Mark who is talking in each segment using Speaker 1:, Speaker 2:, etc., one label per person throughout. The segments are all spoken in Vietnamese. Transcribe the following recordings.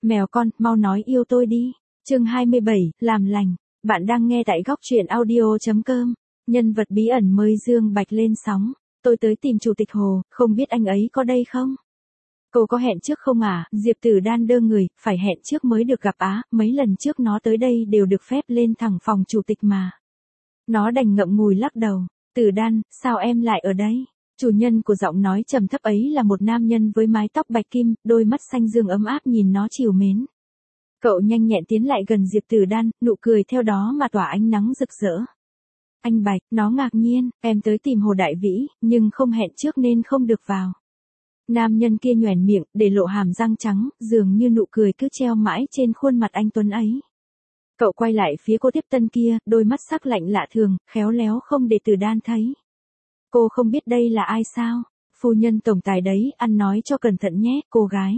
Speaker 1: Mèo con, mau nói yêu tôi đi. Chương 27, làm lành. Bạn đang nghe tại góc truyện audio.com. Nhân vật bí ẩn mới Dương Bạch lên sóng. Tôi tới tìm Chủ tịch Hồ, không biết anh ấy có đây không? Cô có hẹn trước không à? Diệp Tử Đan đơ người, phải hẹn trước mới được gặp á, mấy lần trước nó tới đây đều được phép lên thẳng phòng chủ tịch mà. Nó đành ngậm ngùi lắc đầu. Tử Đan, sao em lại ở đây? Chủ nhân của giọng nói trầm thấp ấy là một nam nhân với mái tóc bạch kim, đôi mắt xanh dương ấm áp nhìn nó trìu mến. Cậu nhanh nhẹn tiến lại gần Diệp Tử Đan, nụ cười theo đó mà tỏa ánh nắng rực rỡ. Anh Bạch, nó ngạc nhiên, em tới tìm Hồ Đại Vĩ, nhưng không hẹn trước nên không được vào. Nam nhân kia nhoẻn miệng, để lộ hàm răng trắng, dường như nụ cười cứ treo mãi trên khuôn mặt anh tuấn ấy. Cậu quay lại phía cô tiếp tân kia, đôi mắt sắc lạnh lạ thường, khéo léo không để Tử Đan thấy. Cô không biết đây là ai sao? Phu nhân tổng tài đấy, ăn nói cho cẩn thận nhé, cô gái.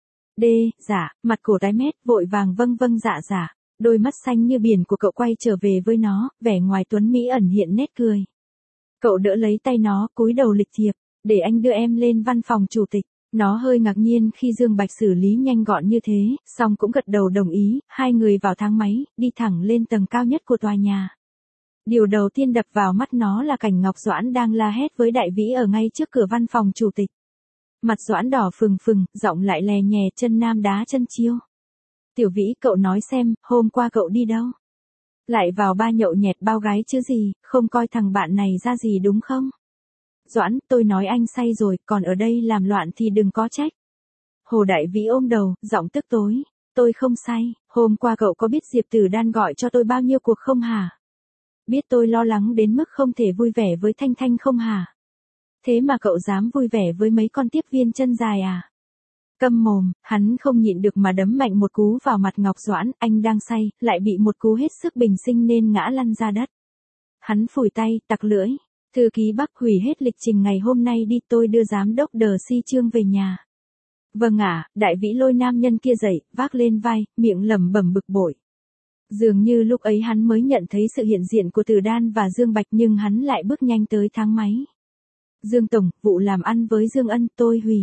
Speaker 1: Dạ, mặt cổ tái mét, vội vàng vâng dạ. Đôi mắt xanh như biển của cậu quay trở về với nó, vẻ ngoài tuấn mỹ ẩn hiện nét cười. Cậu đỡ lấy tay nó, cúi đầu lịch thiệp, để anh đưa em lên văn phòng chủ tịch. Nó hơi ngạc nhiên khi Dương Bạch xử lý nhanh gọn như thế, song cũng gật đầu đồng ý, hai người vào thang máy, đi thẳng lên tầng cao nhất của tòa nhà. Điều đầu tiên đập vào mắt nó là cảnh Ngọc Doãn đang la hét với Đại Vĩ ở ngay trước cửa văn phòng chủ tịch. Mặt Doãn đỏ phừng phừng, giọng lại lè nhè, chân nam đá chân chiêu. Tiểu Vĩ, cậu nói xem, hôm qua cậu đi đâu? Lại vào ba nhậu nhẹt bao gái chứ gì, không coi thằng bạn này ra gì đúng không? Doãn, tôi nói anh say rồi, còn ở đây làm loạn thì đừng có trách. Hồ Đại Vĩ ôm đầu, giọng tức tối. Tôi không say, hôm qua cậu có biết Diệp Tử Đan gọi cho tôi bao nhiêu cuộc không hả? Biết tôi lo lắng đến mức không thể vui vẻ với Thanh Thanh không hả? Thế mà cậu dám vui vẻ với mấy con tiếp viên chân dài à? Câm mồm, hắn không nhịn được mà đấm mạnh một cú vào mặt Ngọc Doãn, anh đang say, lại bị một cú hết sức bình sinh nên ngã lăn ra đất. Hắn phủi tay, tặc lưỡi. Thư ký Bắc hủy hết lịch trình ngày hôm nay đi, tôi đưa giám đốc Đờ Si Trương về nhà. Vâng ạ, Đại Vĩ lôi nam nhân kia dậy, vác lên vai, miệng lẩm bẩm bực bội. Dường như lúc ấy hắn mới nhận thấy sự hiện diện của Tử Đan và Dương Bạch nhưng hắn lại bước nhanh tới thang máy. Dương Tổng, vụ làm ăn với Dương Ân tôi hủy.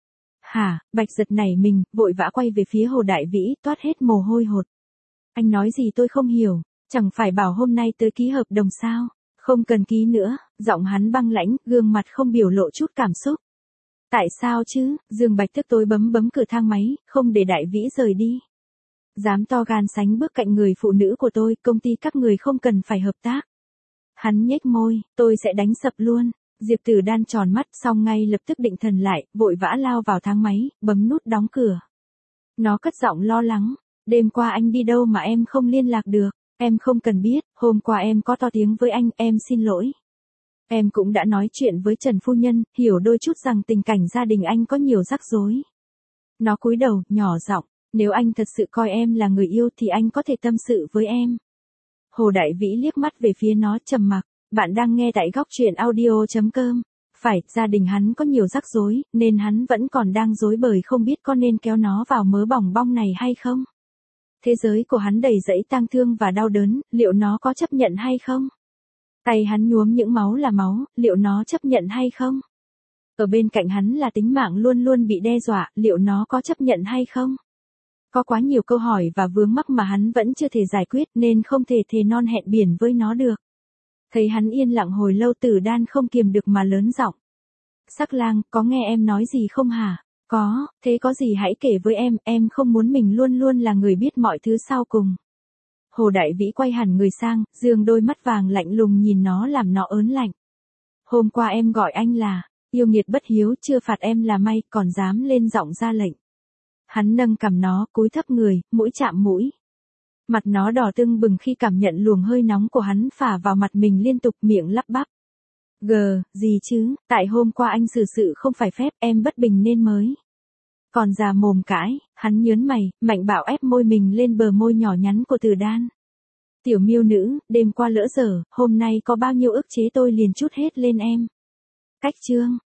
Speaker 1: Hả, Bạch giật nảy mình, vội vã quay về phía Hồ Đại Vĩ, toát hết mồ hôi hột. Anh nói gì tôi không hiểu, chẳng phải bảo hôm nay tới ký hợp đồng sao? Không cần ký nữa, giọng hắn băng lãnh, gương mặt không biểu lộ chút cảm xúc. Tại sao chứ? Dương Bạch tức tối bấm cửa thang máy, không để Đại Vĩ rời đi. Dám to gan sánh bước cạnh người phụ nữ của tôi, công ty các người không cần phải hợp tác. Hắn nhếch môi, tôi sẽ đánh sập luôn. Diệp Tử Đan tròn mắt, xong ngay lập tức định thần lại, vội vã lao vào thang máy, bấm nút đóng cửa. Nó cất giọng lo lắng, đêm qua anh đi đâu mà em không liên lạc được? Em không cần biết, hôm qua em có to tiếng với anh, em xin lỗi. Em cũng đã nói chuyện với Trần Phu Nhân, hiểu đôi chút rằng tình cảnh gia đình anh có nhiều rắc rối. Nó cúi đầu, nhỏ giọng, nếu anh thật sự coi em là người yêu thì anh có thể tâm sự với em. Hồ Đại Vĩ liếc mắt về phía nó trầm mặc, bạn đang nghe tại góc truyện audio.com. Phải, gia đình hắn có nhiều rắc rối, nên hắn vẫn còn đang rối bời không biết có nên kéo nó vào mớ bòng bong này hay không. Thế giới của hắn đầy rẫy tang thương và đau đớn, liệu nó có chấp nhận hay không? Tay hắn nhuốm những máu là máu, liệu nó chấp nhận hay không? Ở bên cạnh hắn là tính mạng luôn luôn bị đe dọa, liệu nó có chấp nhận hay không? Có quá nhiều câu hỏi và vướng mắc mà hắn vẫn chưa thể giải quyết nên không thể thề non hẹn biển với nó được. Thấy hắn yên lặng hồi lâu, Tử Đan không kiềm được mà lớn giọng. Sắc lang, có nghe em nói gì không hả? Có, thế có gì hãy kể với em không muốn mình luôn luôn là người biết mọi thứ sau cùng. Hồ Đại Vĩ quay hẳn người sang, dương đôi mắt vàng lạnh lùng nhìn nó làm nó ớn lạnh. Hôm qua em gọi anh là, yêu nghiệt bất hiếu, chưa phạt em là may, còn dám lên giọng ra lệnh. Hắn nâng cằm nó, cúi thấp người, mũi chạm mũi. Mặt nó đỏ tưng bừng khi cảm nhận luồng hơi nóng của hắn phả vào mặt mình liên tục, miệng lắp bắp. Gì chứ, tại hôm qua anh xử sự không phải phép, em bất bình nên mới. Còn già mồm cãi, hắn nhớn mày, mạnh bạo ép môi mình lên bờ môi nhỏ nhắn của Tử Đan. Tiểu miêu nữ, đêm qua lỡ dở, hôm nay có bao nhiêu ức chế tôi liền trút hết lên em. Cách chương,